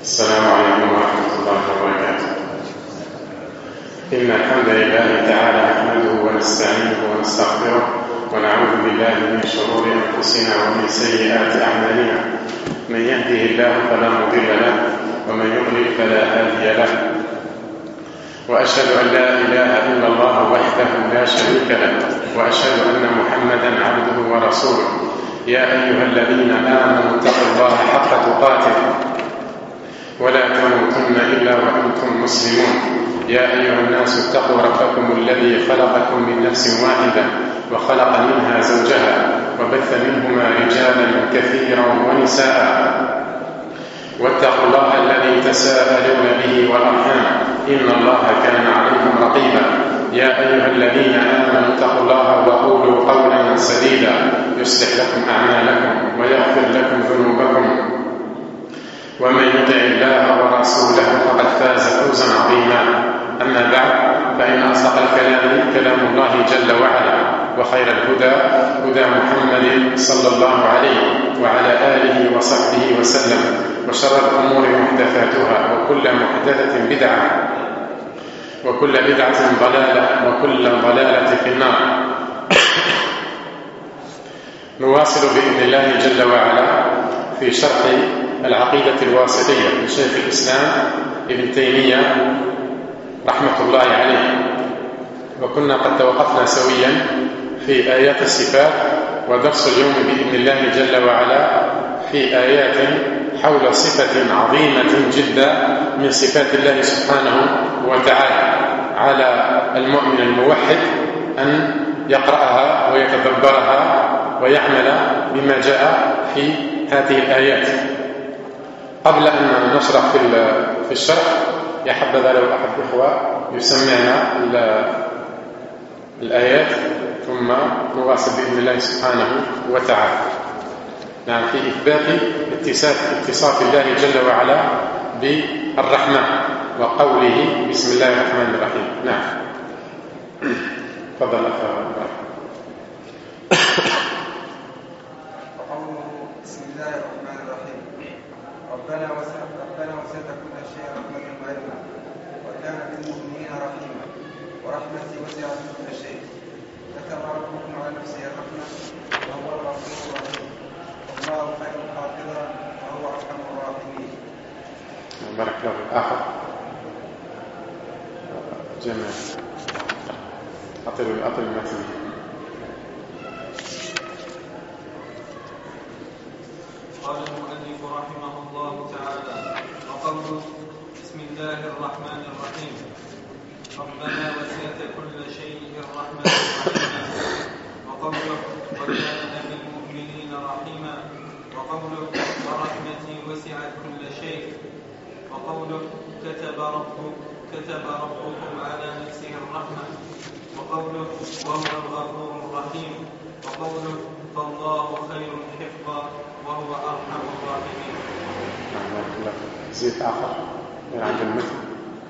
السلام عليكم ورحمة الله وبركاته. إن الحمد لله تعالى نحمده ونستعينه ونستغفره ونعوذ بالله من شرور أنفسنا ومن سيئات أعمالنا. من يهده الله فلا مضل له ومن يضلل فلا هادي له، وأشهد أن لا إله إلا الله وحده لا شريك له، وأشهد أن محمدا عبده ورسوله. يا أيها الذين آمنوا اتقوا الله حق تقاته ولا تموتن إلا وأنتم مسلمون. يا أيها الناس اتقوا ربكم الذي خلقكم من نفس واحدة وخلق منها زوجها وبث منهما رجالا كثيرا ونساء، واتقوا الله الذي تساءلون به والأرحام إن الله كان عليكم رقيبا. يا أيها الذين آمنوا اتقوا الله وقولوا قولا سديدا يصلح لكم أعمالكم ويغفر لكم ذنوبكم، ومن يطع الله ورسوله فقد فاز فوزا عظيما. أما بعد، فإن أصدق الكلام كلام الله جل وعلا، وخير الهدى هدى محمد صلى الله عليه وعلى آله وصحبه وسلم، وشر الأمور محدثاتها، وكل محدثة بدعة، وكل بدعة ضلالة، وكل ضلالة في النار. نواصل بإذن الله جل وعلا في شرح العقيدة الواسطية لشيخ الإسلام ابن تيمية رحمة الله عليه، وكنا قد توقفنا سويا في آيات الصفات، ودرس اليوم بإذن الله جل وعلا في آيات حول صفة عظيمة جدا من صفات الله سبحانه وتعالى. على المؤمن الموحد أن يقرأها ويتدبرها ويعمل بما جاء في هذه الآيات. قبل أن نشرح في الشرح، يا حبذا لو أحد الإخوة يسمعنا الآيات ثم نواصل بإذن الله سبحانه وتعالى. نعم، في إثبات اتصاف الله جل وعلا بالرحمة وقوله بسم الله الرحمن الرحيم. نعم، تفضل أخي. بسم الله الرحمن الرحيم. ربنا وسعت كل شيء رحمة وعلما وكان بالمؤمنين رحيما ورحمتي وسعت كل شيء كتب ربكم على نفسه الرحمة وهو الغفور الرحيم والله خير حافظا وهو أرحم الراحمين. بارك الله فيك. آخر جميل. أطل المتن. قال المؤلف رحمه الله تعالى: وقوله بسم الله الرحمن الرحيم. ربنا وسعت كل شيء رحمة وعلما. وقوله وكان بالمؤمنين رحيما. وقوله ورحمتي وسعت كل شيء. وقوله كتب ربكم على نفسه الرحمة. وقوله وهو الغفور الرحيم. وقوله فالله خير حفظا وهو أرحم الراحمين. زيد آخر من عند المثل.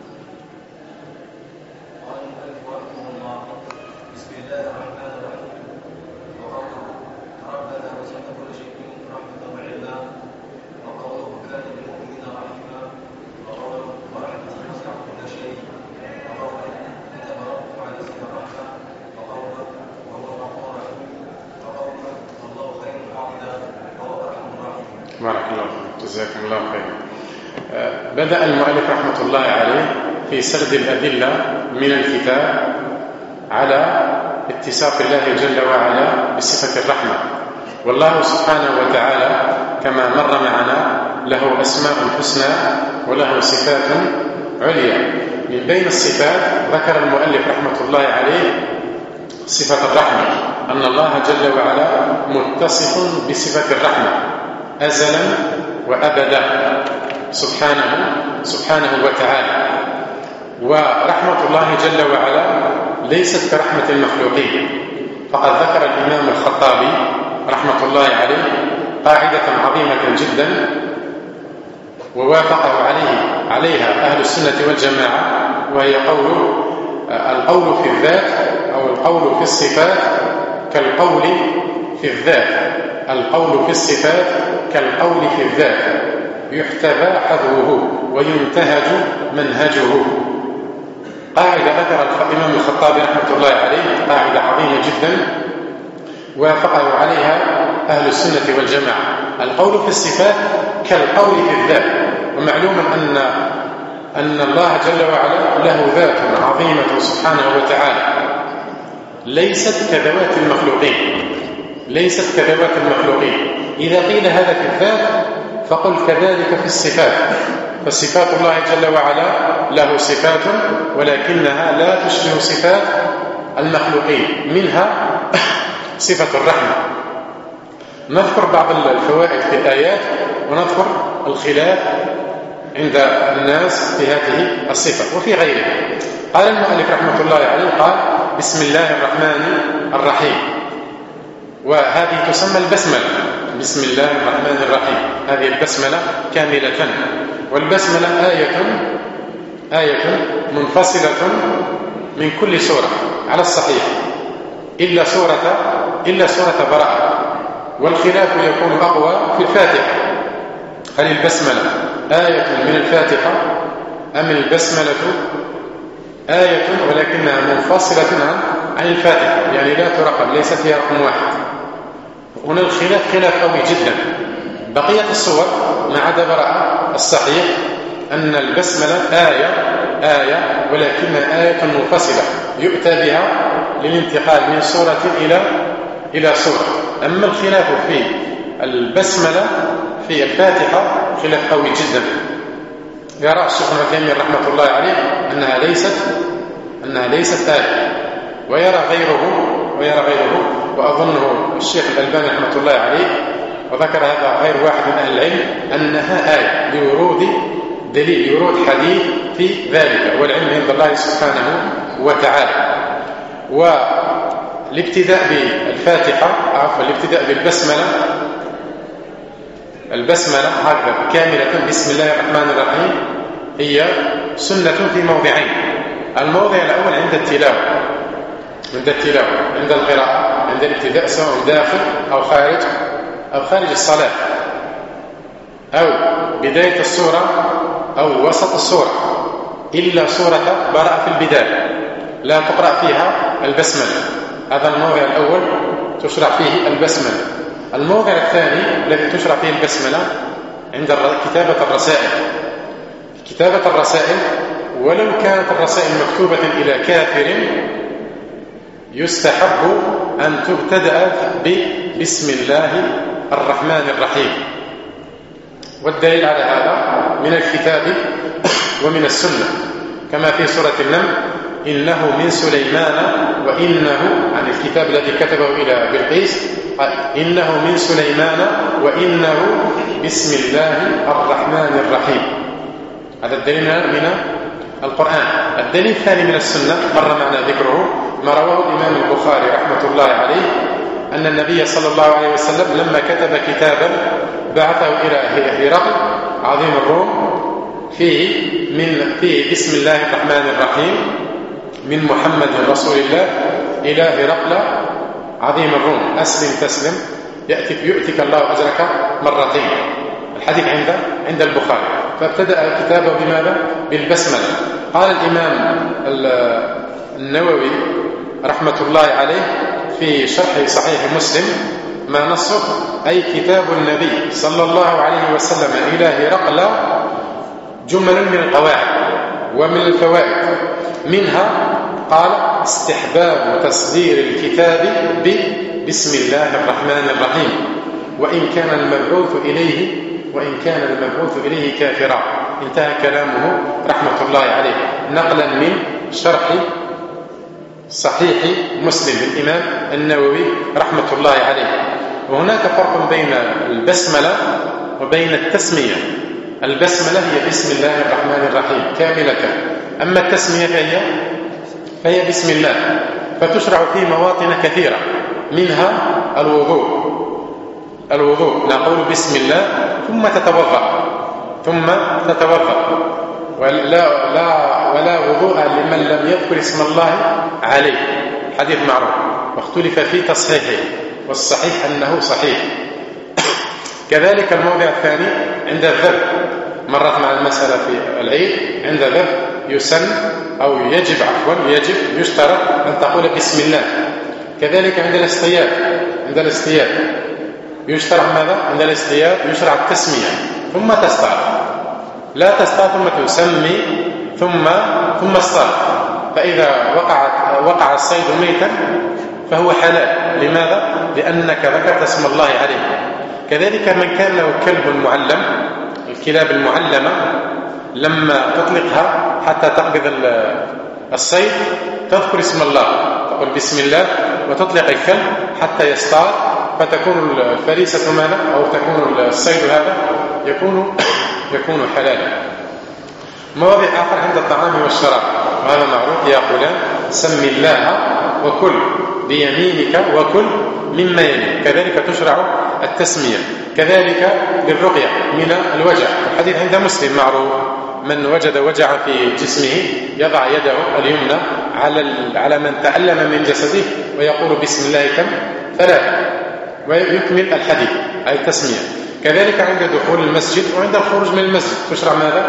قال المؤلف رحمه الله: بسم الله الرحمن الرحيم. وقوله ربنا وسعت كل شيء رحمة وعلما. وقوله كان بالمؤمنين رحيما. وقوله ورحمته وسعت كل شيء. وقوله كتب ربكم على نفسه الرحمة. وقوله وهو الغفور الرحيم. وقوله الله خير حافظا وهو أرحم الراحمين. بارك الله فيك، جزاكم الله خيرا. بدأ المؤلف رحمة الله عليه في سرد الأدلة من الكتاب على اتصاف الله جل وعلا بصفة الرحمة. والله سبحانه وتعالى كما مر معنا له أسماء حسنى وله صفات عليا. من بين الصفات ذكر المؤلف رحمة الله عليه صفة الرحمة، أن الله جل وعلا متصف بصفة الرحمة أزلا وأبدا سبحانه وتعالى. ورحمة الله جل وعلا ليست كرحمة المخلوقين. فقد ذكر الإمام الخطابي رحمة الله عليه قاعدة عظيمة جدا ووافقه عليها أهل السنة والجماعة، وهي القول في الذات أو القول في الصفات كالقول في الذات. القول في الصفات كالقول في الذات. يحتذى حذوه وينتهج منهجه. قاعدة ذكر الإمام الخطابي رحمة الله عليه، قاعدة عظيمة جدا وافقه عليها أهل السنة والجماعة: القول في الصفات كالقول في الذات. ومعلوم أن الله جل وعلا له ذات عظيمة سبحانه وتعالى ليست كذوات المخلوقين، ليست كذوات المخلوقين. إذا قيل هذا في الذات فقل كذلك في الصفات، فصفات الله جل وعلا له صفات ولكنها لا تشبه صفات المخلوقين، منها صفة الرحمة. نذكر بعض الفوائد في الآيات ونذكر الخلاف عند الناس في هذه الصفة وفي غيرها. قال المؤلف رحمة الله عليه، قال: بسم الله الرحمن الرحيم. وهذه تسمى البسملة، بسم الله الرحمن الرحيم، هذه البسملة كاملة. والبسملة آية منفصلة من كل سورة على الصحيح إلا سورة براءة. والخلاف يكون أقوى في الفاتحة، هل البسملة آية من الفاتحة أم البسملة آية ولكنها منفصلة عن الفاتحة، يعني لا ترقم، ليس فيها رقم واحد. هنا الخلاف خلاف قوي جدا. بقية الصور ما عدا براءة الصحيح أن البسملة آية ولكنها آية منفصلة يؤتى بها للانتقال من صورة إلى صورة. أما الخلاف في البسملة في الفاتحة خلاف قوي جدا. يرى الشيخ ابن تيمية رحمة الله عليه أنها ليست آية، ويرى غيره وأظنه الشيخ الألباني رحمة الله عليه، وذكر هذا غير واحد من أهل العلم، أنها آية لورود دليل، يورود حديث في ذلك، والعلم عند الله سبحانه وتعالى. والابتداء بالفاتحة الابتداء بالبسملة هكذا كاملة بسم الله الرحمن الرحيم هي سنة في موضعين. الموضع الأول عند التلاوة، عند القراءة، عند الابتداء، سواء داخل أو خارج الصلاة، أو بداية السورة أو وسط السورة، إلا سورة براءة في البداية لا تقرأ فيها البسملة. هذا الموضع الأول تشرع فيه البسملة. الموضع الثاني الذي تشرع فيه البسملة عند كتابة الرسائل، ولو كانت الرسائل مكتوبة إلى كافر يستحب أن تبتدأ بسم الله الرحمن الرحيم. والدليل على هذا من الكتاب ومن السنة، كما في سورة النمل: إنه من سليمان وإنه، عن الكتاب الذي كتبه إلى بلقيس، إنه من سليمان وإنه بسم الله الرحمن الرحيم. هذا الدليل من القرآن. الدليل الثاني من السنة مر معنا ذكره، ما رواه الإمام البخاري رحمة الله عليه أن النبي صلى الله عليه وسلم لما كتب كتابا بعثه إلى هرقل عظيم الروم فيه بسم الله الرحمن الرحيم من محمد رسول الله إلى هرقل عظيم الروم، أسلم تسلم يؤتك الله أجرك مرتين. الحديث عند البخاري. فابتدأ كتابه بماذا؟ بالبسملة. قال الإمام النووي رحمة الله عليه في شرح صحيح مسلم: ما نصه أي كتاب النبي صلى الله عليه وسلم إلى هرقل جمل من القواعد ومن الفوائد، منها قال: استحباب تصدير الكتاب بسم الله الرحمن الرحيم وإن كان المبعوث إليه كافرا. انتهى كلامه رحمة الله عليه، نقلا من شرح صحيح مسلم الإمام النووي رحمة الله عليه. وهناك فرق بين البسملة وبين التسمية. البسملة هي بسم الله الرحمن الرحيم كاملة، أما التسمية فهي بسم الله، فتشرع في مواطن كثيرة، منها الوضوء نقول بسم الله ثم تتوضأ ولا وضوء لمن لم يذكر اسم الله عليه، حديث معروف، واختلف في تصحيحه، والصحيح أنه صحيح. كذلك الموضع الثاني عند الذبح، مرت مع المسألة في العيد، عند الذبح يسن أو يجب يشترط أن تقول بسم الله. كذلك عند الاصطياد يشترع ماذا؟ عند الاصطياد يشرع التسمية ثم تستعر، لا تستعر ثم تسمي ثم اصطاد. فإذا وقع الصيد ميتا فهو حلال. لماذا؟ لأنك ذكرت اسم الله عليه. كذلك من كان له كلب معلم، الكلاب المعلمة لما تطلقها حتى تقبض الصيد تذكر اسم الله، تقول بسم الله وتطلق الكلب حتى يصطاد، فتكون الفريسة ماذا؟ أو تكون الصيد هذا يكون حلالا. مواضع آخر عند الطعام والشراب، وهذا معروف، يا فلان سم الله وكل بيمينك وكل مما يليك. كذلك تشرع التسمية. كذلك للرقية من الوجع، الحديث عند مسلم معروف، من وجد وجعا في جسمه يضع يده اليمنى على من تألم من جسده ويقول بسم الله كم؟ 3، ويكمل الحديث، أي التسمية. كذلك عند دخول المسجد وعند الخروج من المسجد تشرع ماذا؟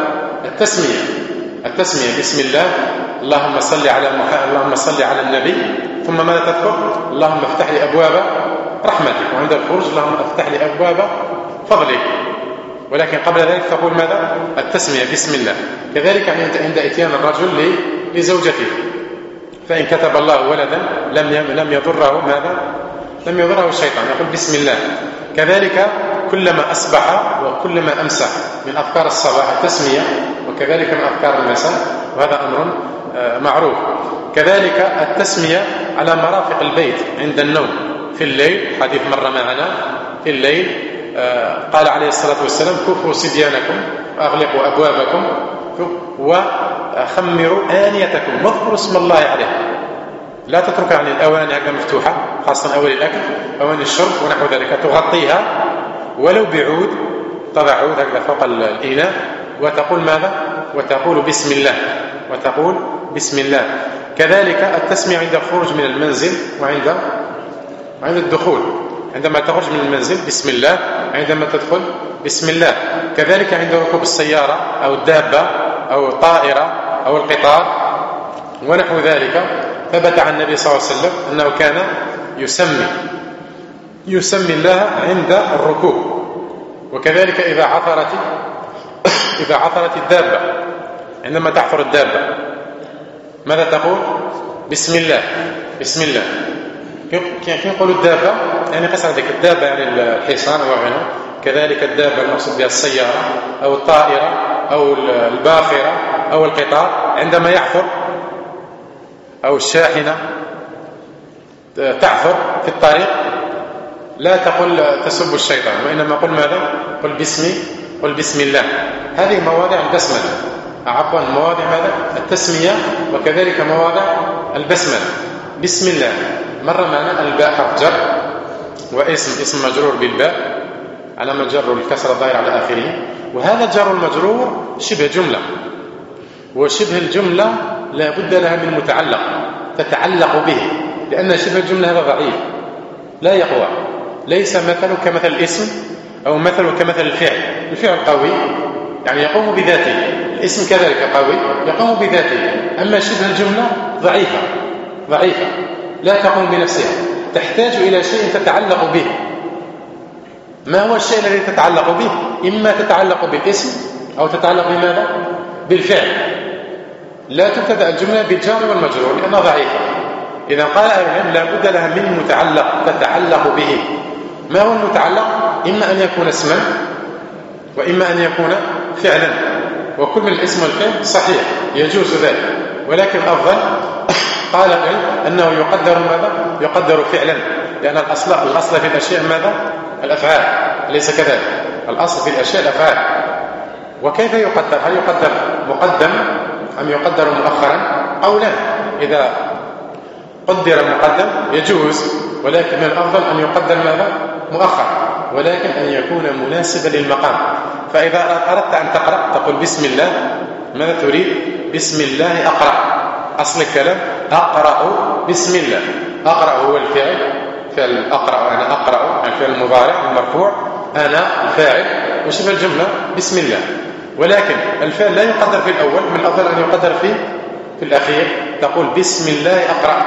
التسمية بسم الله، اللهم صل على محمد، اللهم صل على النبي، ثم ماذا تذكر؟ اللهم افتح لي أبواب رحمتك، وعند الخروج اللهم افتح لي أبواب فضلك. ولكن قبل ذلك تقول ماذا؟ التسمية بسم الله. كذلك عند اتيان الرجل لزوجته، فإن كتب الله ولدا لم يضره ماذا؟ لم يضره الشيطان، يقول بسم الله. كذلك كلما أصبح وكلما أمسى من أذكار الصباح التسمية، وكذلك من أذكار المساء، وهذا أمر معروف. كذلك التسمية على مرافق البيت عند النوم في الليل، حديث مر معنا في الليل، قال عليه الصلاة والسلام كفوا صبيانكم وأغلقوا أبوابكم وخمروا آنيتكم واذكروا اسم الله عليه. لا تترك عن الأواني هكذا مفتوحة، خاصة أول الأكل، أواني الشرب ونحو ذلك، تغطيها ولو بعود، تضع عود هكذا فوق الإناء وتقول ماذا؟ وتقول بسم الله. كذلك التسمية عند الخروج من المنزل وعند الدخول، عندما تخرج من المنزل بسم الله، عندما تدخل بسم الله. كذلك عند ركوب السيارة أو الدابة أو الطائرة أو القطار ونحو ذلك، ثبت عن النبي صلى الله عليه وسلم أنه كان يسمي الله عند الركوب. وكذلك إذا عثرت الدابة، عندما تعثر الدابة ماذا تقول؟ بسم الله. كيف يقول الدابة؟ يعني قصد ذلك الدابة يعني الحصان وغيره. كذلك الدابة المقصود بها السيارة أو الطائرة أو الباخرة أو القطار، عندما يعثر، أو الشاحنة تعثر في الطريق، لا تقول تسب الشيطان، وإنما قل ماذا؟ قل بسم الله. هذه مواضع البسملة، مواضع ماذا؟ التسمية، وكذلك مواضع البسملة. بسم الله مر معنا الباء حرف جر، واسم مجرور بالباء على مجر الكسر الظاهر على آخره، وهذا الجر المجرور شبه جملة، وشبه الجملة لا بد لها من متعلق تتعلق به، لأن شبه الجملة هذا ضعيف لا يقوى، ليس مثله كمثل الاسم أو مثله كمثل الفعل قوي يعني يقوم بذاته، الاسم كذلك قوي يقوم بذاته، أما شبه الجملة ضعيفة لا تقوم بنفسها، تحتاج إلى شيء تتعلق به. ما هو الشيء الذي تتعلق به؟ إما تتعلق بالاسم أو تتعلق بماذا؟ بالفعل. لا تبتدأ الجملة بالجار والمجرور لأنها ضعيفة. إذا قال العلم لا بد لها من متعلق تتعلق به. ما هو المتعلق؟ إما أن يكون اسما وإما أن يكون فعلا، وكل من الاسم والفعل صحيح يجوز ذلك، ولكن الأفضل قال العلم أنه يقدر ماذا؟ يقدر فعلا، لأن الأصل في الأشياء ماذا؟ الأفعال، ليس كذلك، الأصل في الأشياء الأفعال. وكيف يقدر؟ هل يقدر مقدم أم يقدر مؤخرا؟ قولان، إذا قدر مقدم يجوز، ولكن الأفضل أن يقدر ماذا؟ مؤخر، ولكن أن يكون مناسبا للمقام. فإذا أردت أن تقرأ تقول بسم الله، ماذا تريد؟ بسم الله أقرأ، أصل الكلام أقرأ بسم الله. أقرأ هو الفعل، فعل أقرأ يعني أقرأ يعني فعل المضارع المرفوع، أنا الفاعل وشبه الجملة بسم الله، ولكن الفعل لا يقدر في الأول، من الأفضل أن يقدر في الأخير. تقول بسم الله أقرأ.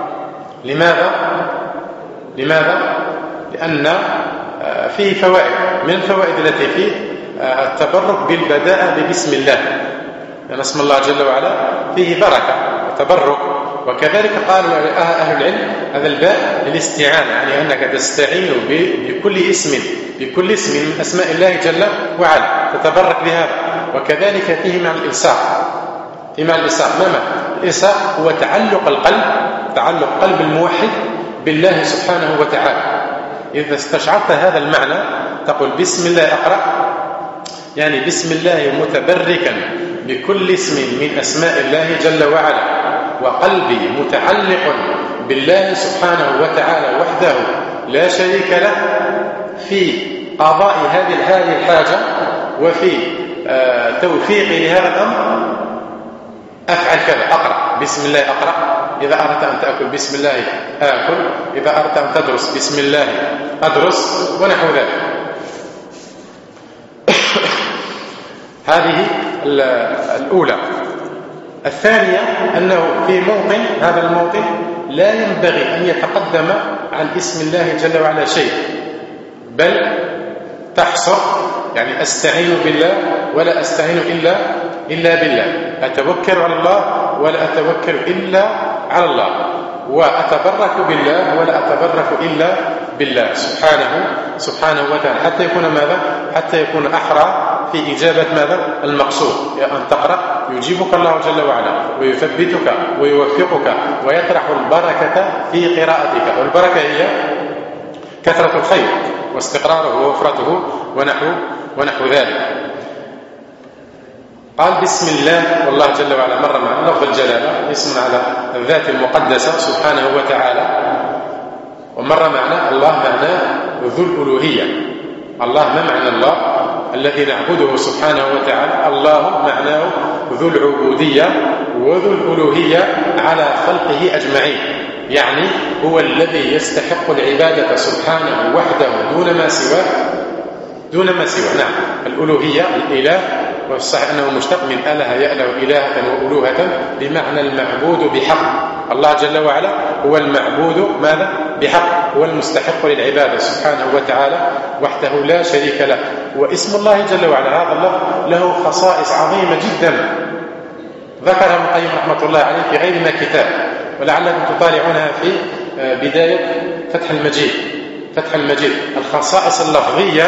لماذا؟ لأن فيه فوائد، من الفوائد التي فيه التبرك بالبداءة ببسم الله، لأن اسم الله جل وعلا فيه بركة وتبرك. وكذلك قال أهل العلم هذا الباء للاستعانة، يعني أنك تستعين بكل اسم من أسماء الله جل وعلا تتبرك بهذا. وكذلك فيه مع الإلصاق. ما معنى الإلصاق؟ هو تعلق قلب الموحد بالله سبحانه وتعالى. إذا استشعرت هذا المعنى تقول بسم الله أقرأ، يعني بسم الله متبركا بكل اسم من أسماء الله جل وعلا، وقلبي متعلق بالله سبحانه وتعالى وحده لا شريك له في قضاء هذه الحاجة وفي توفيقي لهذا الأمر. أفعل كذا، أقرأ بسم الله أقرأ. إذا أردت أن تأكل بسم الله آكل، إذا أردت أن تدرس بسم الله أدرس، ونحو ذلك. هذه الأولى. الثانية أنه في موطن، هذا الموطن لا ينبغي أن يتقدم عن اسم الله جل وعلا شيء، بل تحصر، يعني أستعين بالله ولا أستعين إلا بالله، أتوكل على الله ولا أتوكل إلا على الله، وأتبرك بالله ولا أتبرك إلا بالله سبحانه وتعالى، حتى يكون ماذا؟ حتى يكون أحرى في إجابة ماذا؟ المقصود. أن تقرأ يجيبك الله جل وعلا ويثبتك ويوفقك ويطرح البركة في قراءتك، والبركة هي كثرة الخير واستقراره ووفرته ونحو ذلك. قال بسم الله، والله جل وعلا مر معنا لفظ الجلالة، اسم على الذات المقدسة سبحانه وتعالى، ومر معنا الله معناه ذو الألوهية. الله ما معنى الله الذي نعبده سبحانه وتعالى؟ الله معناه ذو العبودية وذو الألوهية على خلقه أجمعين، يعني هو الذي يستحق العبادة سبحانه وحده دون ما سواه. نعم، الألوهية الإله، والصحيح أنه مشتق من أله يأله إلهة وألوهة، بمعنى المعبود بحق. الله جل وعلا هو المعبود ماذا؟ بحق، هو المستحق للعبادة سبحانه وتعالى وحده لا شريك له. واسم الله جل وعلا هذا الله له خصائص عظيمة جدا ذكرها ابن القيم رحمة الله عليه في غير ما كتاب، ولعلكم تطالعونها في بداية فتح المجيد. الخصائص اللفظية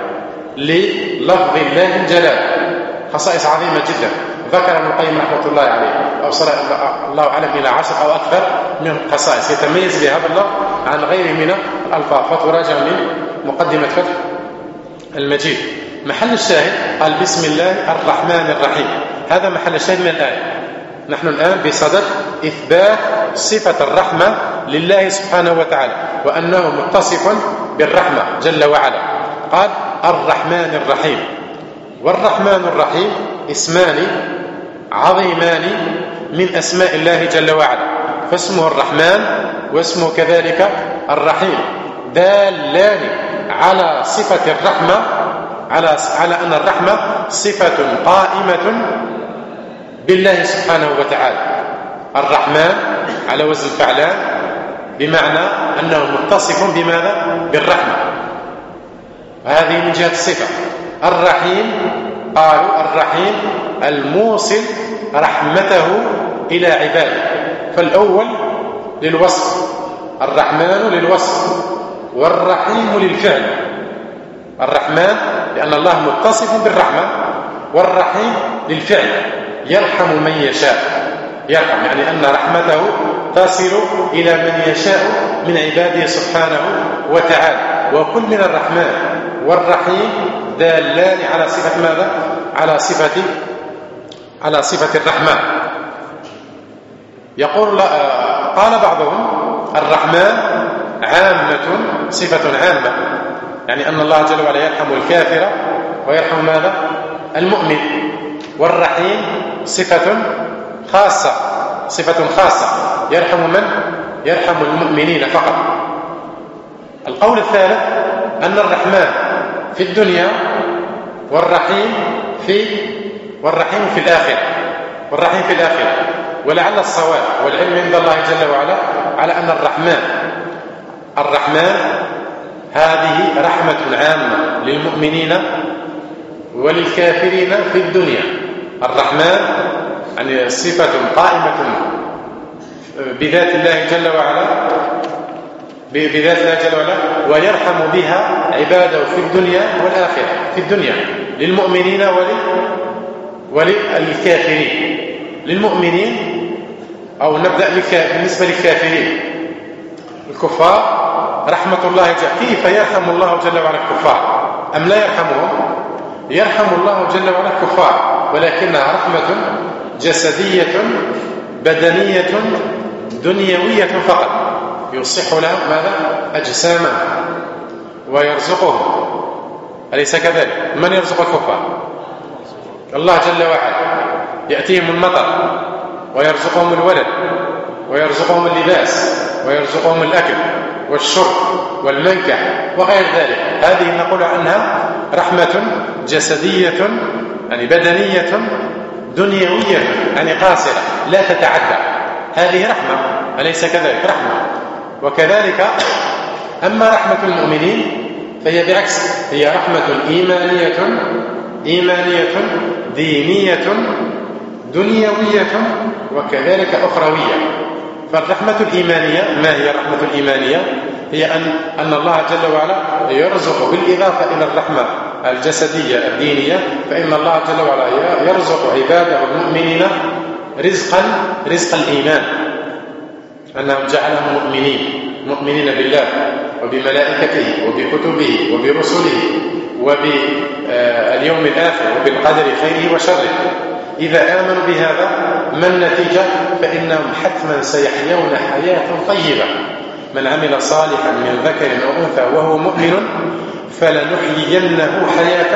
للفظ الله الجلال خصائص عظيمة جدا ذكر ابن القيم رحمة الله عليه، أوصل الله أعلم إلى 10 أو أكثر من خصائص يتميز بها الله عن غيره من الألفاظ، فتراجع من مقدمة فتح المجيد. محل الشاهد قال بسم الله الرحمن الرحيم، هذا محل الشاهد من الآية. نحن الآن بصدد إثبات صفة الرحمة لله سبحانه وتعالى، وأنه متصف بالرحمة جل وعلا. قال الرحمن الرحيم، والرحمن الرحيم اسمان عظيمان من أسماء الله جل وعلا، فاسمه الرحمن واسمه كذلك الرحيم، دالان على صفة الرحمة، على أن الرحمة صفة قائمة بالله سبحانه وتعالى. الرحمن على وزن فعلان، بمعنى أنه متصف بماذا؟ بالرحمة، هذه من جهة الصفة. الرحيم قالوا الرحيم الموصل رحمته إلى عباده، فالأول للوصف، الرحمن للوصف، والرحيم للفعل. الرحمن لأن الله متصف بالرحمة، والرحيم للفعل، يرحم من يشاء، يرحم يعني أن رحمته تصل إلى من يشاء من عباده سبحانه وتعالى. وكل من الرحمن والرحيم دالان على صفة ماذا؟ على صفة الرحمن. قال بعضهم الرحمن عامة، صفة عامة، يعني أن الله جل وعلا يرحم الكافر ويرحم ماذا؟ المؤمن. والرحيم صفة خاصة يرحم من؟ يرحم المؤمنين فقط. القول الثالث أن الرحمن في الدنيا والرحيم في الآخرة. ولعل الصواب والعلم عند الله جل وعلا على أن الرحمن هذه رحمة عامة للمؤمنين وللكافرين في الدنيا. الرحمن يعني صفة قائمة بذات الله جل وعلا ويرحم بها عباده في الدنيا والآخرة. في الدنيا للمؤمنين وللكافرين. للمؤمنين أو نبدأ بالنسبة للكافرين الكفار رحمة الله كيف يرحم الله جل وعلا الكفار أم لا يرحمهم؟ يرحم الله جل وعلا الكفار، ولكنها رحمة جسدية بدنية دنيوية فقط. يصح لهم ماذا؟ أجساما ويرزقهم. أليس كذلك؟ من يرزق الكفار؟ الله جل وعلا. يأتيهم المطر ويرزقهم الولد ويرزقهم اللباس ويرزقهم الأكل والشرب والمنكح وغير ذلك. هذه نقول عنها رحمة جسدية يعني بدنية دنيوية يعني قاصرة لا تتعدى. هذه رحمة، أليس كذلك؟ رحمة. وكذلك أما رحمة المؤمنين فهي بعكس، هي رحمة إيمانية دينية دنيوية وكذلك أخروية. فالرحمة الإيمانية، ما هي الرحمة الإيمانية؟ هي أن الله جل وعلا يرزق بالإضافة إلى الرحمة الجسدية الدينية، فإن الله جل وعلا يرزق عباده المؤمنين رزق الإيمان، أنهم جعلهم مؤمنين بالله وبملائكته وبكتبه وبرسله وباليوم الآخر وبالقدر خيره وشره. إذا آمنوا بهذا ما النتيجة؟ فإنهم حتما سيحيون حياة طيبة. من عمل صالحا من ذكر أو أنثى وهو مؤمن فلنحيينه حياة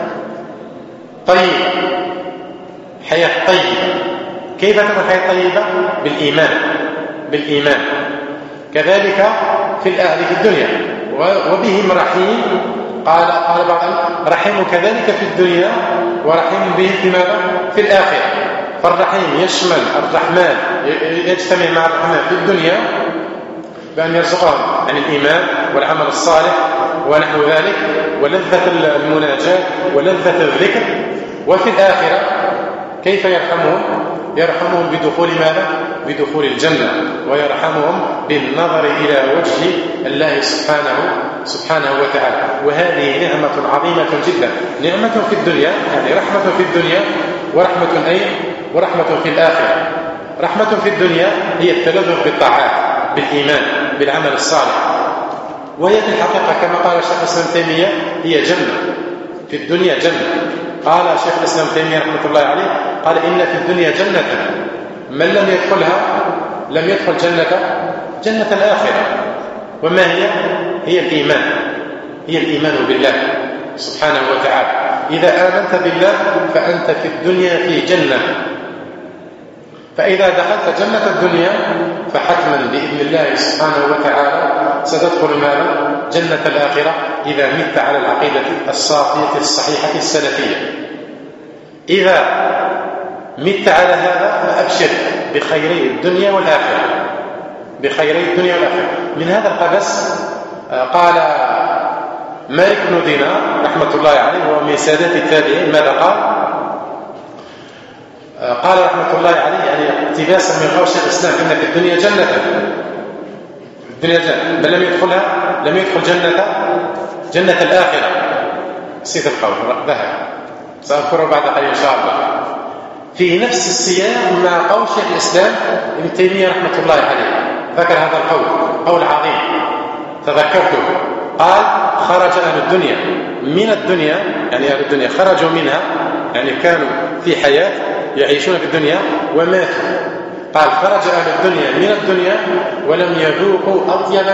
طيبة. كيف تكون حياة طيبة؟ بالإيمان. كذلك في الدنيا وبهم رحيم. قال بعضهم رحيم كذلك في الدنيا ورحيم بهم في ماذا؟ في الآخرة. فالرحيم يشمل الرحمن، يجتمع مع الرحمن في الدنيا بأن يرزقهم عن الإيمان والعمل الصالح ونحو ذلك ولذة المناجاة ولذة الذكر. وفي الآخرة كيف يرحمهم بدخول ماذا؟ بدخول الجنة، ويرحمهم بالنظر إلى وجه الله سبحانه وتعالى. وهذه نعمة عظيمة جدا، نعمة في الدنيا، يعني رحمة في الدنيا ورحمة في الآخرة. رحمة في الدنيا هي التلذذ بالطاعات بالإيمان بالعمل الصالح، وهي في الحقيقة كما قال شيخ الإسلام تيمية هي جنة. في الدنيا جنة. قال شيخ الإسلام تيمية رحمة الله عليه قال إن في الدنيا جنة من لم يدخلها لم يدخل جنة الآخرة. وما هي الإيمان بالله سبحانه وتعالى. إذا آمنت بالله فأنت في الدنيا في جنة، فإذا دخلت جنة الدنيا فحتما بإذن الله سبحانه وتعالى ستدخل ماذا؟ جنة الآخرة إذا مت على العقيدة الصافية الصحيحة السلفية. إذا مت على هذا فأبشر بخيري الدنيا والآخرة. من هذا القبس قال مالك بن دينار رحمة الله عليه وهو من سادات التابعين ماذا قال رحمة الله عليه يعني اقتباسا من قول شيخ الإسلام إن في الدنيا جنة بل لم يدخل جنة الآخرة. نسيت القول ذهب سأذكره بعد قليل إن شاء الله. في نفس السياق مع قول شيخ الإسلام ابن تيمية رحمة الله عليه ذكر هذا قول عظيم تذكرته. قال خرج أهل الدنيا من الدنيا، يعني أهل الدنيا خرجوا منها، يعني كانوا في حياة يعيشون في الدنيا وماتوا. قال خرج أهل الدنيا من الدنيا ولم يذوقوا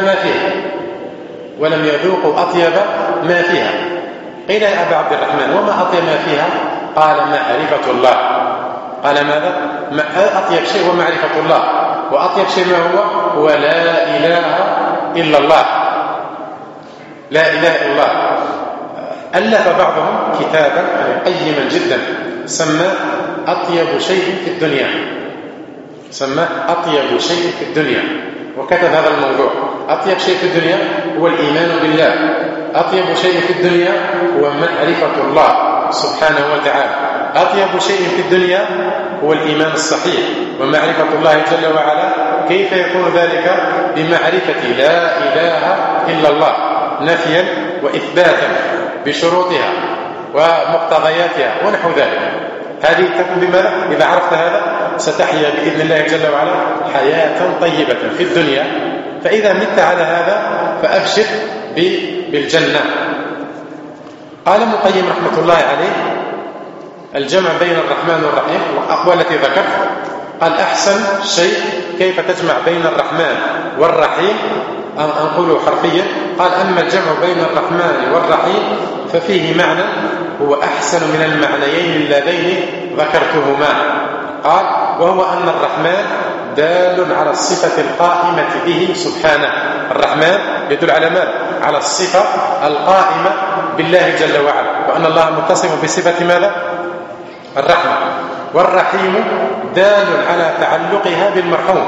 أطيب ما فيها. قيل يا أبا عبد الرحمن وما أطيب ما فيها؟ قال معرفة الله. قال ماذا؟ أطيب شيء هو معرفة الله، وأطيب شيء ما هو لا إله إلا الله. ألف بعضهم كتابا قيما جدا سماه أطيب شيء في الدنيا، سماه أطيب شيء في الدنيا، وكتب هذا الموضوع. أطيب شيء في الدنيا هو الإيمان بالله، أطيب شيء في الدنيا هو معرفة الله سبحانه وتعالى، أطيب شيء في الدنيا هو الإيمان الصحيح ومعرفة الله جل وعلا. كيف يكون ذلك؟ بمعرفة لا إله إلا الله نفيا وإثباتا بشروطها ومقتضياتها ونحو ذلك. هذه تكون بماذا؟ إذا عرفت هذا ستحيا بإذن الله جل وعلا حياة طيبة في الدنيا، فإذا مت على هذا فأبشر بالجنة. قال ابن القيم رحمة الله عليه: الجمع بين الرحمن والرحيم والأقوال التي ذكرت، قال أحسن شيء كيف تجمع بين الرحمن والرحيم، أنقله حرفيا، قال: أما الجمع بين الرحمن والرحيم ففيه معنى هو أحسن من المعنيين اللذين ذكرتهما. قال: وهو أن الرحمن دال على الصفة القائمة به سبحانه. الرحمن يدل على ماذا؟ على الصفة القائمة بالله جل وعلا، وأن الله متصف بصفة ماذا؟ الرحمة. والرحيم دال على تعلقها بالمرحوم،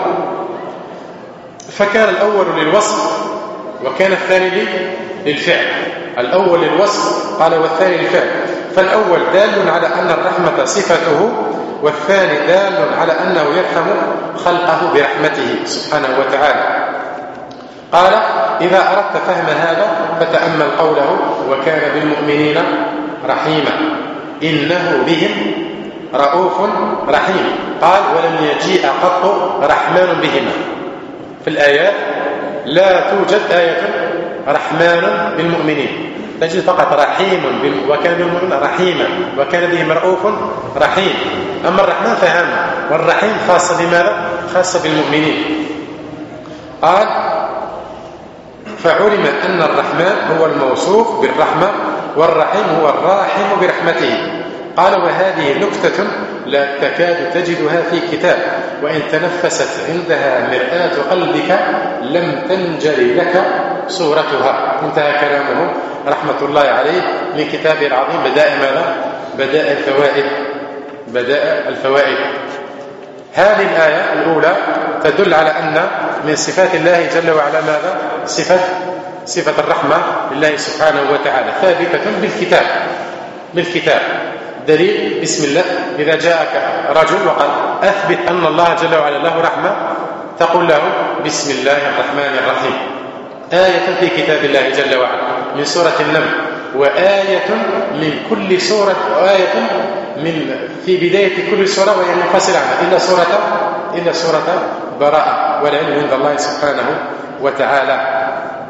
فكان الأول للوصف وكان الثاني للفعل. الأول للوصف قال والثاني للفعل، فالأول دال على أن الرحمة صفته، والثاني دال على أنه يرحم خلقه برحمته سبحانه وتعالى. قال: إذا أردت فهم هذا فتأمل قوله: وكان بالمؤمنين رحيما إنه بهم رؤوف رحيم. قال: ولم يجيء قط رحمن بهما. في الآيات لا توجد آية رحمن بالمؤمنين، تجد فقط رحيم وكان بالمؤمنين رحيما وكان بهم رؤوف رحيم. أما الرحمن فهم، والرحيم خاصة بماذا؟ خاصة بالمؤمنين. قال: فعلم أن الرحمن هو الموصوف بالرحمة والرحيم هو الراحم برحمته. قال: وهذه نكتة لا تكاد تجدها في كتاب، وإن تنفست عندها مرآة قلبك لم تنجلي لك صورتها. انتهى كلامه رحمة الله عليه من كتابه العظيم بدائع ماذا؟ بدائع الفوائد. هذه الآية الأولى تدل على أن من صفات الله جل وعلا ماذا؟ صفة الرحمة لله سبحانه وتعالى ثابتة بالكتاب. دليل: بسم الله. إذا جاءك رجل وقال أثبت أن الله جل وعلا له رحمة، تقول له بسم الله الرحمن الرحيم. آية في كتاب الله جل وعلا من سورة النمل، وآية من كل سورة، وآية من في بداية كل سورة وهي منفصلة عنها إلا سورة براءة، والعلم عند الله سبحانه وتعالى.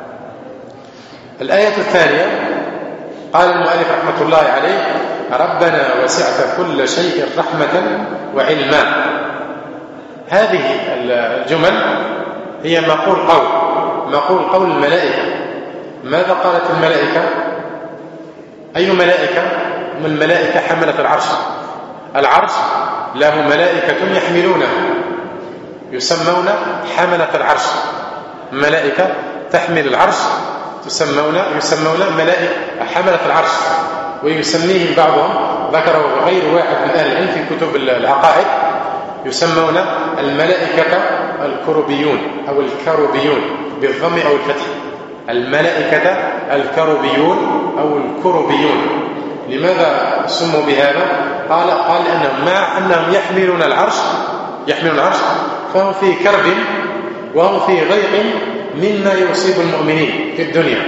الآية الثانية قال المؤلف رحمة الله عليه: ربنا وسعت كل شيء رحمة وعلما. هذه الجمل هي مقول قول الملائكة. ماذا قالت الملائكة؟ أي ملائكة؟ من الملائكة حملة العرش له ملائكة يحملونه يسمون حملة العرش. ملائكة تحمل العرش يسمون ملائكة حملة العرش، ويسميهم بعضهم، ذكره غير واحد من أهل العلم في كتب العقائد، يسمون الملائكة الكروبيون أو الكروبيون بالضم أو الفتح. الملائكة الكروبيون أو الكروبيون. لماذا سموا بهذا؟ قال لأنهم مع أنهم يحملون العرش فهم في كرب وهم في ضيق مما يصيب المؤمنين في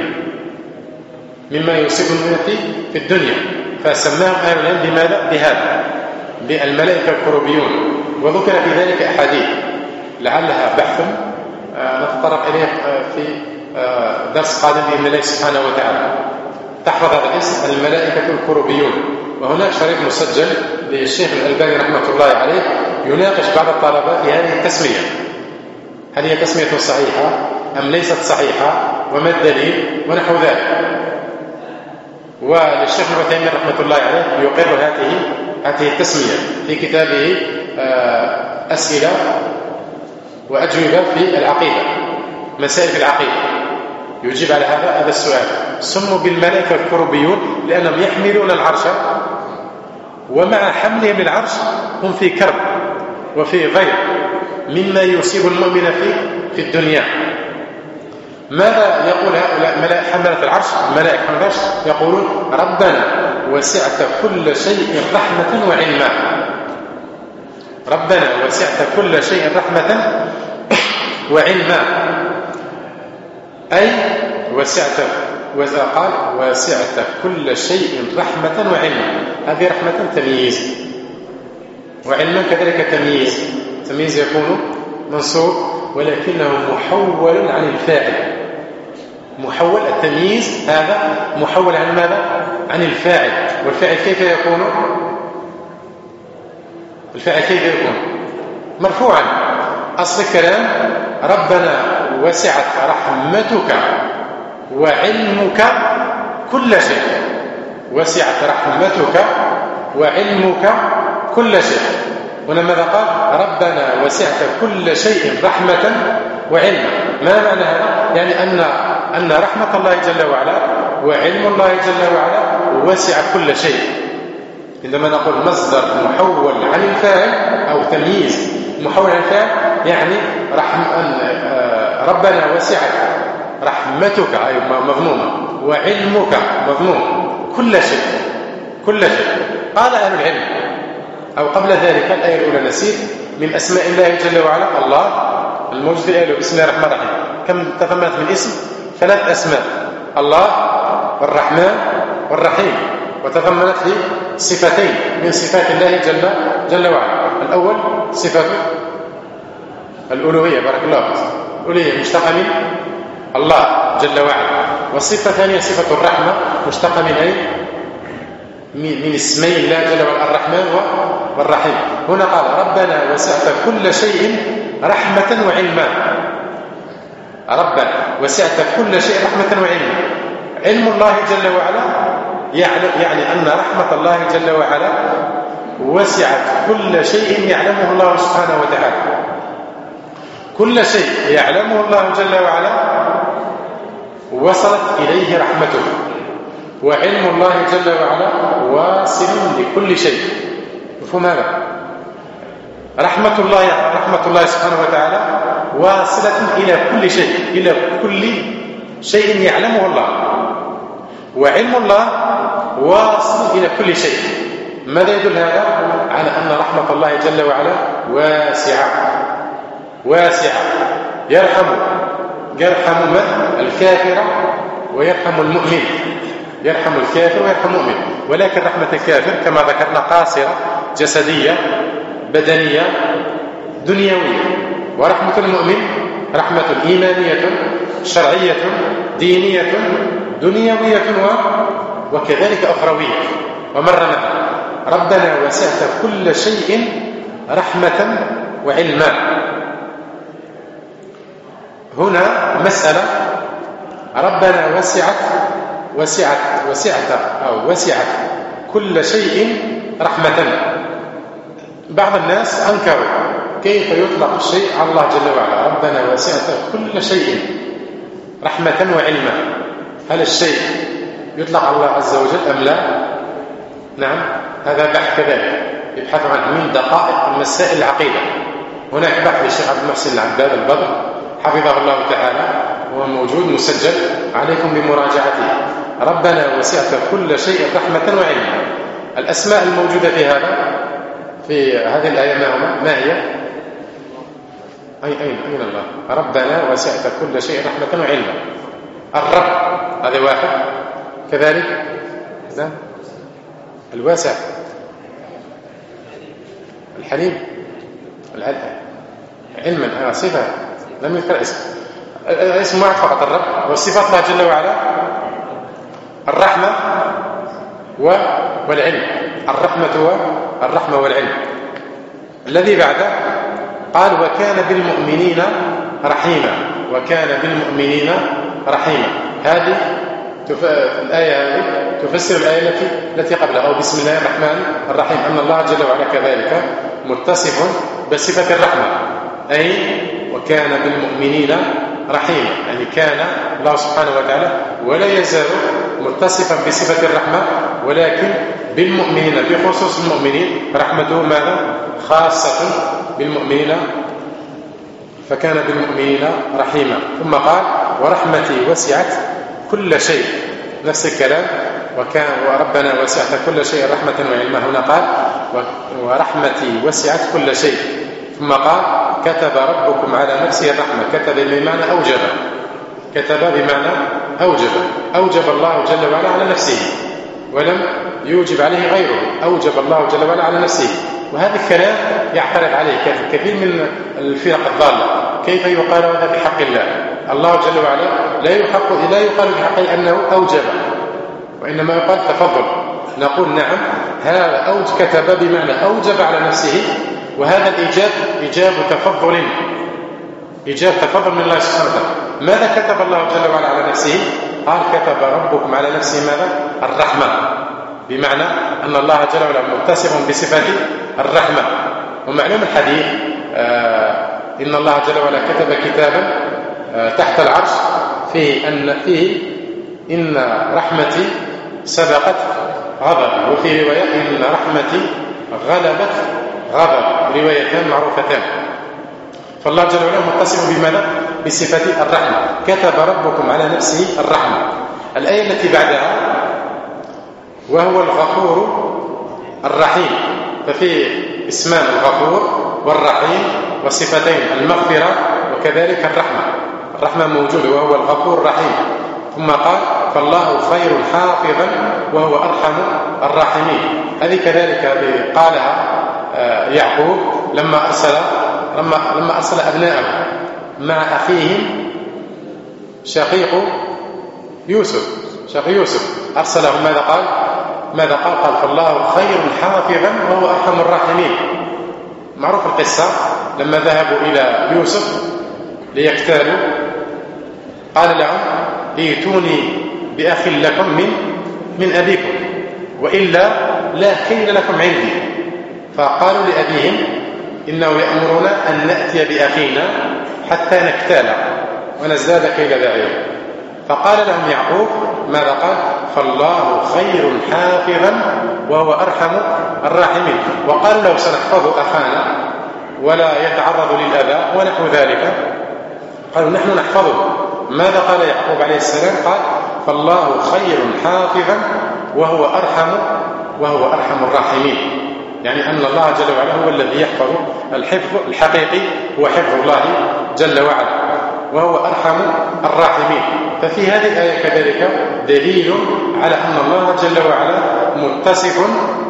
الدنيا، فسماهم أهل العلم بماذا؟ بهذا، بالملائكة الكروبيون. وذكر في ذلك أحاديث لعلها بحث نتطرق إليه في درس قادم بإذن الله سبحانه وتعالى. تحفظ هذا الاسم الملائكة الكروبيون. وهناك شريط مسجل للشيخ الألباني رحمة الله عليه يناقش بعض الطلبة في هذه التسمية، هل هي تسمية صحيحة أم ليست صحيحة، وما الدليل ونحو ذلك. وللشيخ ابن تيمية رحمة الله عليه يقر هذه التسمية في كتابه أسئلة وأجوبة في العقيدة، مسائل في العقيدة. يجيب على هذا السؤال. سموا بالملائكة الكربيون لأنهم يحملون العرش، ومع حملهم للعرش هم في كرب وفي ضيق مما يصيب المؤمن في الدنيا. ماذا يقول هؤلاء حملة العرش؟ الملائكة حملة العرش يقولون ربنا وسعت كل شيء رحمة وعلما. ربنا وسعت كل شيء رحمة وعلما، أي وسعت، وإذا قال وسعت كل شيء رحمة وعلما، هذه رحمة تمييز، وعلما كذلك تمييز. تمييز يكون منصوب ولكنه محول عن الفاعل. محول التمييز هذا محول عن ماذا؟ عن الفاعل. والفاعل كيف يكون؟ الفاعل كيف يكون؟ مرفوعا. أصل الكلام ربنا وسعت رحمتك وعلمك كل شيء. وسعت رحمتك وعلمك كل شيء. هنا ماذا قال؟ ربنا وسعت كل شيء رحمة وعلما. ما معنى هذا؟ يعني أن رحمة الله جل وعلا وعلم الله جل وعلا وسع كل شيء. عندما نقول مصدر محول عن الفاعل أو تمييز محول عن الفاعل، يعني ربنا وسعت رحمتك أي مضمومة وعلمك مضموم كل شيء. كل شيء. قال أهل العلم أو قبل ذلك الآية الأولى نسيت من أسماء الله جل وعلا الله الموجود في الآية بسم الله الرحمن الرحيم. كم تضمنت من اسم؟ 3 أسماء: الله والرحمن والرحيم، وتضمنت في صفتين من صفات الله جل وعلا. الأول صفة الألوهية، بارك الله فيك، الألوهية مشتقة من الله جل وعلا. والصفة الثانية صفة الرحمة مشتقة من أي؟ من اسمي الله جل وعلا الرحمن والرحيم. هنا قال ربنا وسعت كل شيء رحمة وعلما. ربنا وسعت كل شيء رحمة وعلما. علم الله جل وعلا يعني أن رحمة الله جل وعلا وسعت كل شيء يعلمه الله سبحانه وتعالى. كل شيء يعلمه الله جل وعلا وصلت إليه رحمته، وعلم الله جل وعلا واصل لكل شيء. مفهوم هذا؟ رحمة الله سبحانه وتعالى واصلة إلى كل شيء، إلى كل شيء يعلمه الله، وعلم الله واصل إلى كل شيء. ماذا يدل هذا؟ على أن رحمة الله جل وعلا واسعة يرحم من؟ الكافر ويرحم المؤمن. يرحم الكافر ويرحم المؤمن، ولكن رحمة الكافر كما ذكرنا قاصرة، جسدية، بدنية، دنيوية. ورحمة المؤمن رحمة إيمانية، شرعية، دينية، دنيوية، وكذلك أخروية. ومر معنا ربنا وسعت كل شيء رحمة وعلما. هنا مسألة، ربنا وسعت كل شيء رحمة. بعض الناس أنكروا كيف يطلق الشيء على الله جل وعلا. ربنا وسعت كل شيء رحمة وعلما، هل الشيء يطلق على الله عز وجل أم لا؟ نعم، هذا بحث كذلك يبحث عنه من دقائق مسائل العقيدة. هناك بحث للشيخ عبد المحسن العباد البدر حفظه الله تعالى، وهو موجود مسجل، عليكم بمراجعته. ربنا وسعت كل شيء رحمة وعلما. الأسماء الموجودة في هذه الآية ما هي؟ أين الله؟ ربنا وسعت كل شيء رحمة وعلما. الرب هذا واحد، كذلك الواسع، الحليم، علما، صفة لم يذكر اسم واحد فقط الرب. وصفات الله جل وعلا الرحمة والعلم. الرحمة والعلم. الذي بعده قال وكان بالمؤمنين رحيما. وكان بالمؤمنين رحيما. هذه الآية هذه تفسر الآية التي قبلها، أو بسم الله الرحمن الرحيم، أن الله جل وعلا كذلك متصف بصفة الرحمة، أي وكان بالمؤمنين رحيما، يعني كان الله سبحانه وتعالى ولا يزال متصفا بصفة الرحمة، ولكن بالمؤمنين بخصوص المؤمنين رحمته ماذا؟ خاصة بالمؤمنين، فكان بالمؤمنين رحيما. ثم قال ورحمتي وسعت كل شيء، نفس الكلام، وربنا وسعت كل شيء رحمة وعلما. هنا قال ورحمتي وسعت كل شيء، ثم قال كتب ربكم على نفسه الرحمة. كتب بمعنى أوجب، كتب بمعنى أوجب الله جل وعلا على نفسه ولم يوجب عليه غيره، أوجب الله جل وعلا على نفسه. وهذا الكلام يعترض عليه كثير من الفرق الضالة، كيف يقال هذا في حق الله؟ الله جل وعلا لا يقال في حقه أنه أوجب، وإنما يقال تفضل. نقول نعم، هذا كتب بمعنى أوجب على نفسه، وهذا الإيجاب إيجاب تفضل من الله سبحانه وتعالى. ماذا كتب الله جل وعلا على نفسه؟ قال كتب ربكم على نفسه ماذا؟ الرحمة، بمعنى أن الله جل وعلا متصف بصفة الرحمة. ومعلوم الحديث إن الله جل وعلا كتب كتابا تحت العرش فيه إن رحمتي سبقت غضب، وفي رواية إن رحمتي غلبت غضب، روايتان معروفتان. فالله جل وعلا متصف بماذا؟ بصفة الرحمة. كتب ربكم على نفسه الرحمة. الآية التي بعدها وهو الغفور الرحيم، ففي اسمان الغفور والرحيم وصفتين المغفرة وكذلك الرحمة موجودة، وهو الغفور الرحيم. ثم قال فالله خير حافظا وهو أرحم الراحمين. هذه كذلك قالها يعقوب لما أرسل أبناءه مع أخيهم شقيق يوسف أرسلهم. ماذا قال فالله خير حافظا وهو أرحم الراحمين. معروف القصة، لما ذهبوا إلى يوسف ليقتالوا قال لهم ائتوني بأخ لكم من أبيكم وإلا لا كيل لكم عندي. فقالوا لأبيهم إنه يأمرنا أن نأتي بأخينا حتى نكتال ونزداد كيل بعير. فقال لهم يعقوب ماذا قال؟ فالله خير حافظا وهو أرحم الراحمين. وقال لو سنحفظ أخانا ولا يتعرض للأذى ونحو ذلك، قالوا نحن نحفظه. ماذا قال يعقوب عليه السلام؟ قال فالله خير حافظا وهو أرحم الراحمين، يعني أن الله جل وعلا هو الذي يحفظ. الحفظ الحقيقي هو حفظ الله جل وعلا وهو أرحم الراحمين. ففي هذه الآية كذلك دليل على أن الله جل وعلا متصف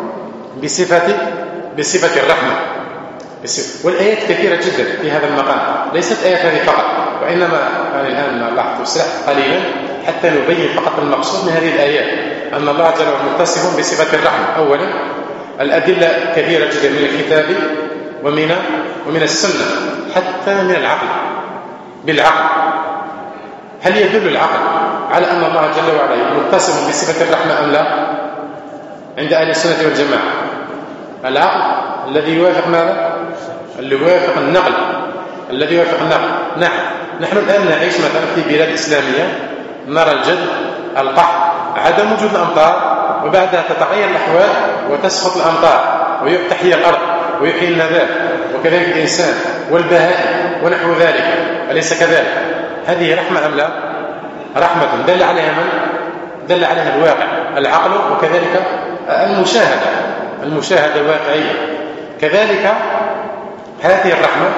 بصفة الرحمة. والآيات كثيرة جدا في هذا المقام، ليست آيات هذه فقط، وإنما أنا الآن لاحظت السلاح قليلا حتى نبين فقط المقصود من هذه الآيات، أن الله جل وعلا متصف بصفة الرحمة. أولا الأدلة كثيرة جدا من الكتاب ومن السنة، حتى من العقل. بالعقل هل يدل العقل على أن الله جل وعلا متصف بصفة الرحمة أم لا؟ عند أهل السنة والجماعة العقل الذي يوافق ماذا؟ اللي يوافق النقل، نعم. نحن الآن نعيش مثلا في بلاد إسلامية، نرى الجد، القحط، عدم وجود الأمطار، وبعدها تتغير الأحوال وتسقط الأمطار ويحيي الأرض ويحيي النبات وكذلك الإنسان والبهائم ونحو ذلك، أليس كذلك؟ هذه رحمة أم لا؟ رحمة دل عليها من؟ دل عليها الواقع، العقل، وكذلك المشاهدة الواقعية. كذلك هذه الرحمة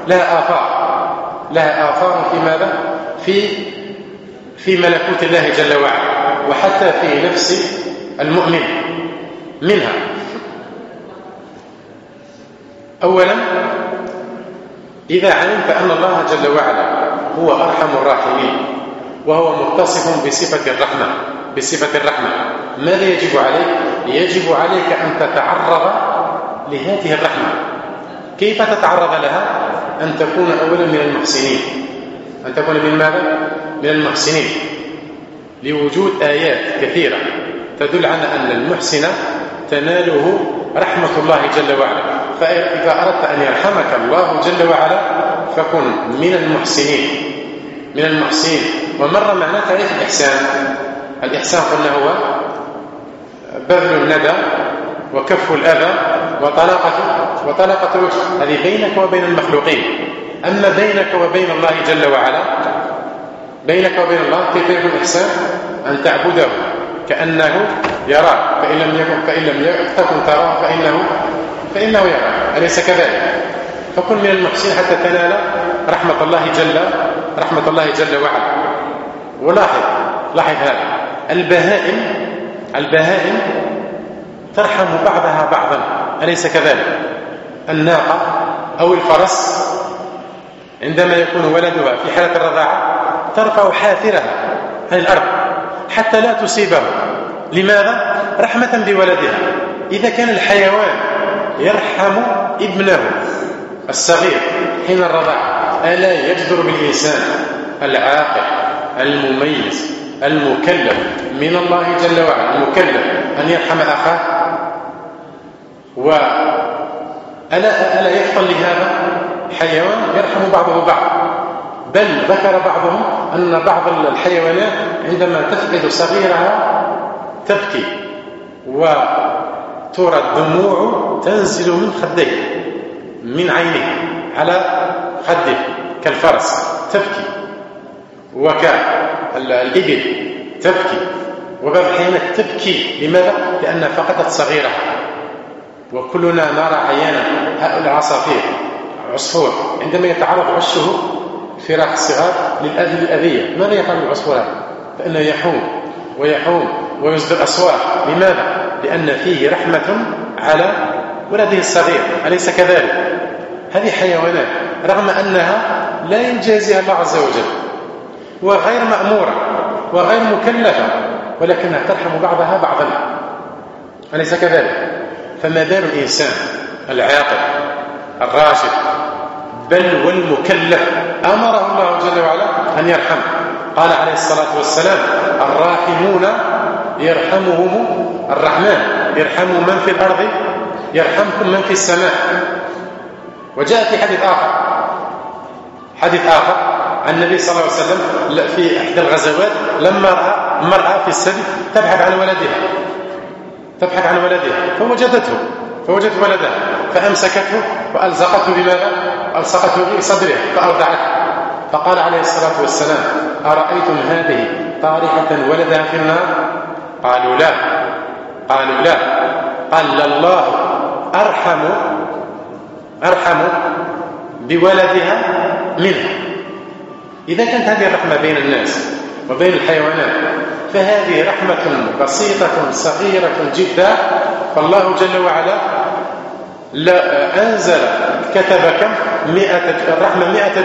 لها آثار في ماذا؟ في ملكوت الله جل وعلا، وحتى في نفس المؤمن. منها أولا إذا علمت أن الله جل وعلا هو أرحم الراحمين وهو متصف بصفة الرحمة، ماذا يجب عليك؟ يجب عليك أن تتعرض لهذه الرحمة. كيف تتعرض لها؟ أن تكون أولا من المحسنين. أن تكون من ماذا؟ من المحسنين، لوجود آيات كثيرة تدل على أن المحسن تناله رحمة الله جل وعلا. فإذا أردت أن يرحمك الله جل وعلا فكن من المحسنين. من المحسنين. ومر معنا تعريف الإحسان. الإحسان قلنا هو بذل الندى وكف الأذى وطلاقة الوجه، هذه بينك وبين المخلوقين. أما بينك وبين الله جل وعلا، بينك وبين الله كيف يكون الإحسان؟ أن تعبده كأنه يراك، فإن لم تكن تراه فإنه يراك، أليس كذلك؟ فكن من المحسنين حتى تنال رحمة الله جل وعلا. ولاحظ هذا، البهائم ترحم بعضها بعضا، أليس كذلك؟ الناقة أو الفرس عندما يكون ولدها في حالة الرضاعة ترفع حافرها عن الأرض حتى لا تصيبه. لماذا؟ رحمة بولدها. إذا كان الحيوان يرحم ابنه الصغير حين الرضاعة، ألا يجدر بالإنسان العاقل المميز المكلف من الله جل وعلا، المكلف أن يرحم أخاه؟ ألا يحصل لهذا حيوان يرحم بعضه بعض؟ بل ذكر بعضهم أن بعض الحيوانات عندما تفقد صغيرها تبكي وترى الدموع تنزل من خديه، من عينه على خده، كالفرس تبكي، وكالإبل تبكي، وبعض الحيوانات تبكي. لماذا؟ لأنها فقدت صغيرها. وكلنا نرى عيانا هؤلاء العصافير، عصفور عندما يتعرض عشه فراخ الصغار للأذية، ماذا يفعل العصفور هذا؟ فإنه يحوم ويصدر أصوات. لماذا؟ لأن فيه رحمة على ولده الصغير، أليس كذلك؟ هذه حيوانات رغم أنها لا يجازيها الله عز وجل وغير مأمورة وغير مكلفة، ولكنها ترحم بعضها بعضا، أليس كذلك؟ فما بال الإنسان العاقل الراشد بل والمكلف أمره الله جل وعلا أن يرحم. قال عليه الصلاة والسلام: الراحمون يرحمهم الرحمن، يرحموا من في الأرض يرحمكم من في السماء. وجاء في حديث آخر عن النبي صلى الله عليه وسلم في إحدى الغزوات لما رأى مرأة في السبي تبحث عن ولدها فوجدت ولدها فأمسكته وألصقته بماذا؟ ألصقته بصدرها فأرضعته. فقال عليه الصلاة والسلام: أرأيتم هذه طارحة ولدها في النار؟ قالوا لا. قال: الله أرحم بولدها منها. إذا كانت هذه الرحمة بين الناس وبين الحيوانات، فهذه رحمة بسيطة صغيرة جدا. فالله جل وعلا أنزل كتب كم؟ 100 الرحمة 100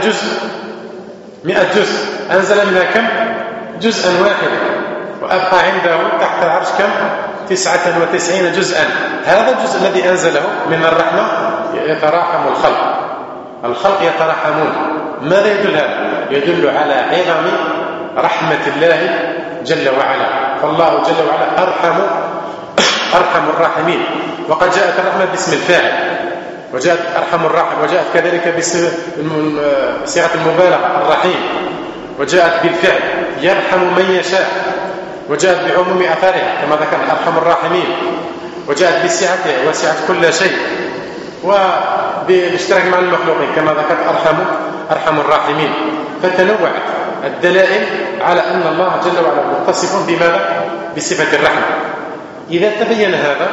جزء أنزل منها كم؟ جزءا واحدا، وأبقى عنده تحت العرش كم؟ 99 جزءا. هذا الجزء الذي أنزله من الرحمة يتراحم الخلق يتراحمون. ماذا يدل هذا؟ يدل على عظم رحمة الله جل وعلا. فالله جل وعلا أرحم الراحمين. وقد جاءت الرحمة باسم الفاعل، وجاءت أرحم الراحم، وجاءت كذلك بصيغة المبالغة الرحيم، وجاءت بالفعل يرحم من يشاء، وجاءت بعموم أثارها كما ذكر أرحم الراحمين، وجاءت بسعتها وسعت كل شيء، وبالاشتراك مع المخلوقين كما ذكر أرحم الراحمين. فتنوعت الدلائل على أن الله جل وعلا متصف بماذا؟ بصفة الرحمة. إذا تبين هذا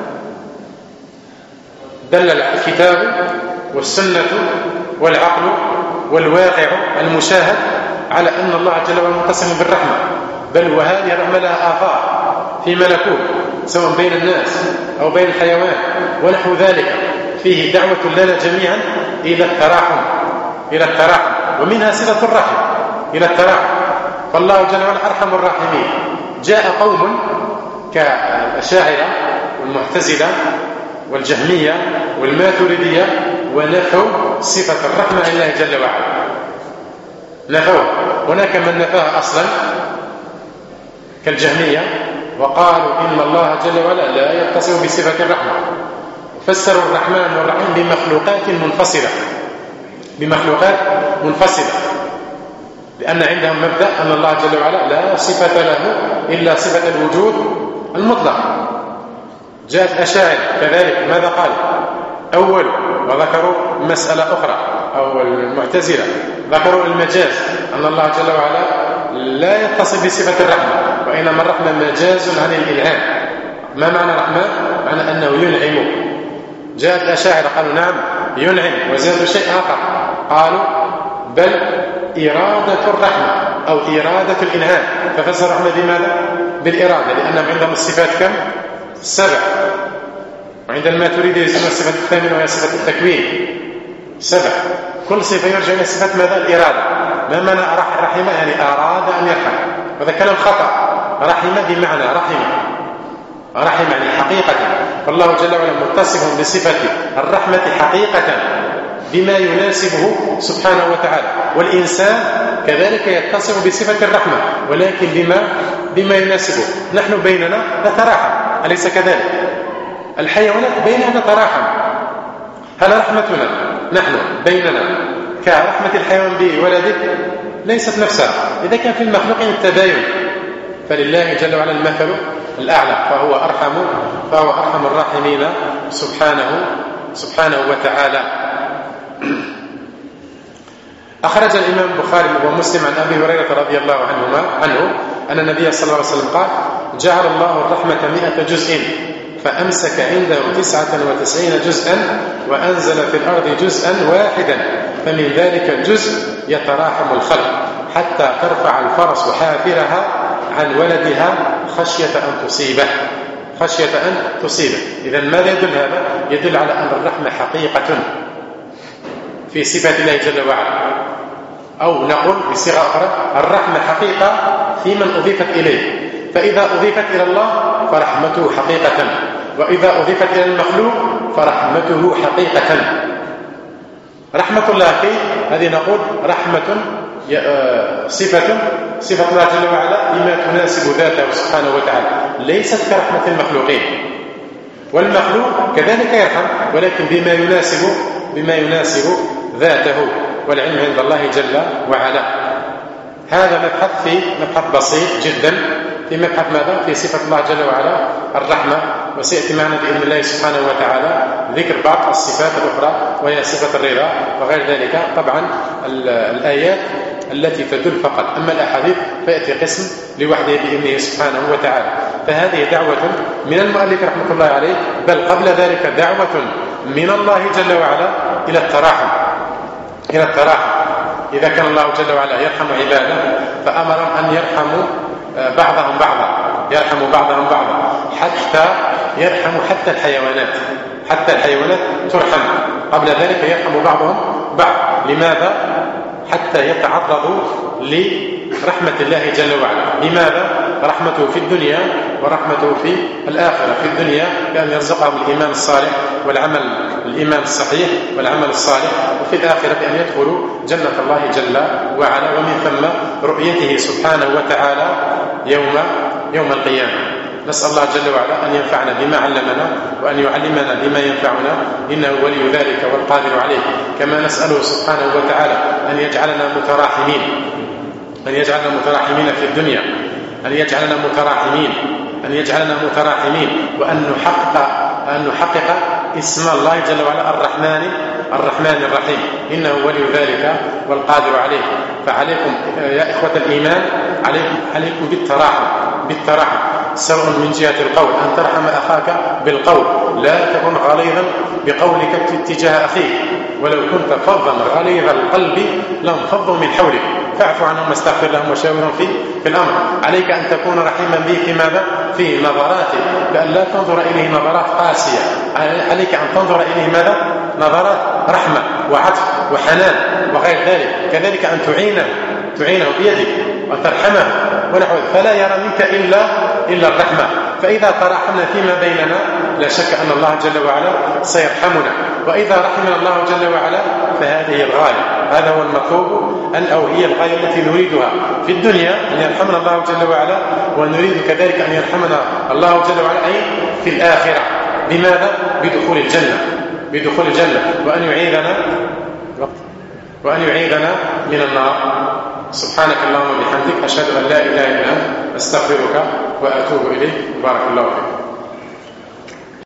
دل الكتاب والسنة والعقل والواقع المشاهد على أن الله جل وعلا متصف بالرحمة. بل وهذه الرحمة لها آثار في ملكوت سواء بين الناس أو بين الحيوان ونحو ذلك. فيه دعوة لنا جميعا إلى التراحم، ومنها صلة الرحم إلى التراحم. فالله جل وعلا أرحم الراحمين. جاء قوم كالأشاعرة والمعتزلة والجهمية والماتريدية ونفوا صفة الرحمة لله جل وعلا، نفوه. هناك من نفاها أصلا كالجهمية، وقالوا إن الله جل وعلا لا يتصف بصفة الرحمة. فسروا الرحمن والرحيم بمخلوقات منفصلة. لأن عندهم مبدأ أن الله جل وعلا لا صفة له إلا صفة الوجود المطلق. جاءت الأشاعرة كذلك ماذا قال؟ أول وذكروا مسألة أخرى، أو المعتزلة ذكروا المجاز، أن الله جل وعلا لا يتصف بصفة الرحمة، وإنما الرحمة مجاز عن الإنعام. ما معنى الرحمة؟ معنى أنه ينعم. جاءت الأشاعرة قالوا نعم ينعم، وزادوا شيء آخر قالوا بل إرادة الرحمة أو إرادة الإنعام، ففسر الرحمة بماذا؟ بالإرادة، لأنهم عندهم الصفات كم؟ 7، وعندما تريد يسمى الصفة الثامنة وهي صفة التكوين 7. كل صفة يرجع إلى صفة ماذا؟ الإرادة. ما معنى رحمة؟ يعني أراد أن يرحم، هذا كلام خطأ. رحمة بمعنى رحم يعني حقيقة، فالله جل وعلا متصف بصفة الرحمة حقيقة بما يناسبه سبحانه وتعالى، والإنسان كذلك يتصف بصفة الرحمة ولكن بما يناسبه. نحن بيننا نتراحم، أليس كذلك؟ الحيوانات بينها تتراحم. هل رحمتنا نحن بيننا كرحمة الحيوان بولده؟ ليست نفسها. إذا كان في المخلوقين التباين، فلله جل وعلا المثل الأعلى، فهو أرحم الراحمين سبحانه وتعالى. أخرج الإمام البخاري ومسلم عن أبي هريرة رضي الله عنه أن النبي صلى الله عليه وسلم قال: جعل الله الرحمة 100 جزء فأمسك عنده 99 جزءا وأنزل في الأرض جزءا واحدا، فمن ذلك الجزء يتراحم الخلق حتى ترفع الفرس حافرها عن ولدها خشية أن تصيبه. إذن ماذا يدل هذا؟ يدل على أن الرحمة حقيقة في صفة الله جل وعلا، أو نقول بصيغة أخرى الرحمة حقيقة في من أضيفت إليه. فإذا أضيفت إلى الله فرحمته حقيقة، وإذا أضيفت إلى المخلوق فرحمته حقيقة. رحمة الله فيه هذه نقول رحمة صفة الله جل وعلا بما تناسب ذاته سبحانه وتعالى، ليست كرحمة المخلوقين. والمخلوق كذلك يرحم ولكن بما يناسب ذاته، والعلم عند الله جل وعلا. هذا مبحث بسيط جدا في مبحث ماذا؟ في صفة الله جل وعلا الرحمة، وسيأتي معنا بإذن الله سبحانه وتعالى ذكر بعض الصفات الأخرى وهي صفة الرضا وغير ذلك. طبعا الآيات التي تدل فقط، أما الأحاديث فيأتي قسم لوحده بإذنه سبحانه وتعالى. فهذه دعوة من المؤلف رحمة الله عليه، بل قبل ذلك دعوة من الله جل وعلا إلى التراحم. إذا كان الله جل وعلا يرحم عباده فأمرهم أن يرحموا بعضهم بعضا، حتى يرحموا حتى الحيوانات ترحم. قبل ذلك يرحم بعضهم بعض. لماذا؟ حتى يتعرضوا لرحمة الله جل وعلا. لماذا؟ رحمته في الدنيا ورحمته في الآخرة. في الدنيا بأن يرزقهم الإيمان الصالح الإيمان الصحيح والعمل الصالح، وفي الآخرة بأن يدخلوا جنة الله جل وعلا، ومن ثم رؤيته سبحانه وتعالى يوم القيامة. نسأل الله جل وعلا أن ينفعنا بما علمنا وأن يعلمنا بما ينفعنا، إنه ولي ذلك والقادر عليه. كما نسأله سبحانه وتعالى أن يجعلنا متراحمين في الدنيا، أن يجعلنا متراحمين وأن نحقق اسم الله جل وعلا الرحمن الرحيم، إنه ولي ذلك والقادر عليه. فعليكم يا إخوة الإيمان عليكم بالتراحم، سواء من جهة القول أن ترحم أخاك بالقول، لا تكن غليظا بقولك تجاه أخيك، ولو كنت فظا غليظ القلب لانفضوا من حولك، فاعف عنهم واستغفر لهم وشاورهم في الأمر. عليك أن تكون رحيما به في ماذا؟ في نظراته، بأن لا تنظر إليه نظرات قاسية، عليك أن تنظر إليه ماذا؟ نظرات رحمة وعطف وحنان وغير ذلك. كذلك أن تعينه بيدك وترحمه ونحو، فلا يرى منك إلا الرحمة. فإذا تراحمنا فيما بيننا لا شك أن الله جل وعلا سيرحمنا، وإذا رحمنا الله جل وعلا فهذه الغاية، هذا هو المطلوب أو هي الغاية التي نريدها في الدنيا، أن يرحمنا الله جل وعلا، ونريد كذلك أن يرحمنا الله جل وعلا أي في الآخرة. بماذا؟ بدخول الجنة، وأن يعيذنا من النار. سبحانك اللهم وبحمدك أشهد أن لا إله إلا أنت أستغفرك وأتوب إليك. بارك الله فيك.